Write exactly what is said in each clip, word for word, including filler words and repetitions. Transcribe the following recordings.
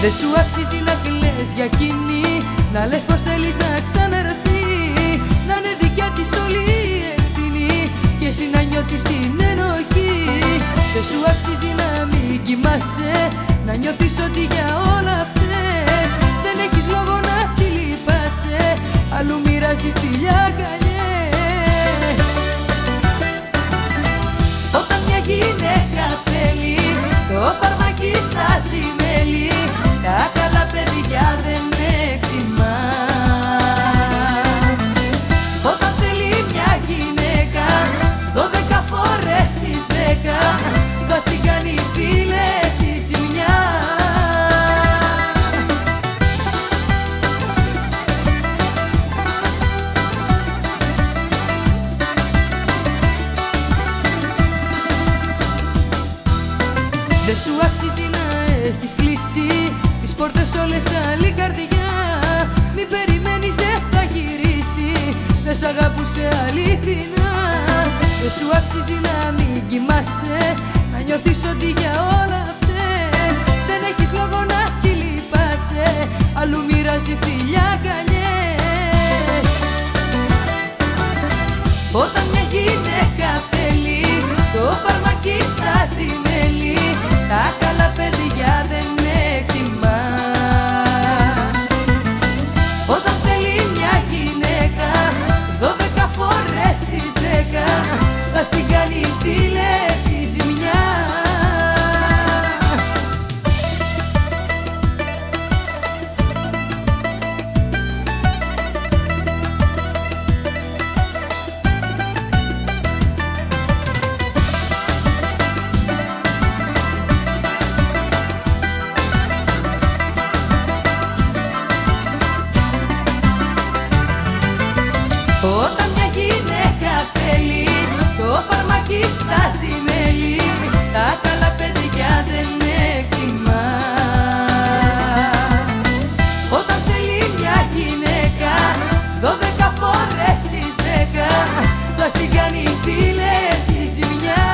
Δε σου αξίζει να κλαις για εκείνη, να λες πως θέλεις να ξαναρθεί, να είναι δικιά της όλη η ευθύνη και εσύ να νιώθεις την ενοχή. Δε σου αξίζει να μην κοιμάσαι, να νιώθεις ότι για όλα αυτές δεν έχεις λόγο να τη λυπάσαι, αλλού μοιράζει φιλιά αγκαλιές. Όταν μια γυναίκα θέλει, το φαρμάκι στάζει μέλι, τα καλά παιδιά δεν εκτιμά. Όταν θέλει μια γυναίκα, δώδεκα φορές τις δέκα, θα στην κάνει φίλε τη ζημιά. Δεν σου αξίζει να έχεις κλείσει τις πόρτες όλες άλλη καρδιά. Μην περιμένεις, δεν θα γυρίσει, δεν σ' αγάπουσε αληθινά. Δεν σου αξίζει να μην κοιμάσαι, να νιώθεις ότι για όλα αυτές δεν έχεις λόγο να τη λυπάσαι, αλλού μοιράζει φιλιά αγκαλιές. Όταν μια γυναίκα θέλει, το φαρμάκι στάζει μέλι, τα καλά παιδιά δεν εκτιμά. Όταν θέλει μια γυναίκα, δώδεκα φορές τις δέκα, θα στην κάνει φίλε τη ζημιά. Όταν μια γυναίκα θέλει, το φαρμάκι στάζει μέλι, τα καλά παιδιά δεν εκτιμά. Όταν θέλει μια γυναίκα, δώδεκα φορές τις δέκα, θα στην κάνει φίλε τη ζημιά.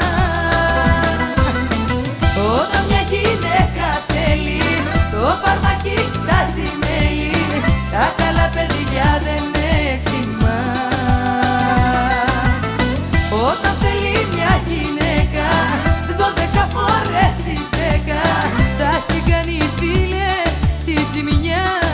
Όταν μια γυναίκα θέλει, το φαρμάκι στάζει μέλι, τα καλά παιδιά δεν εκτιμά. Όταν θέλει μια γυναίκα, δώδεκα φορές τις δέκα, θα στην κάνει φίλε τη ζημιά.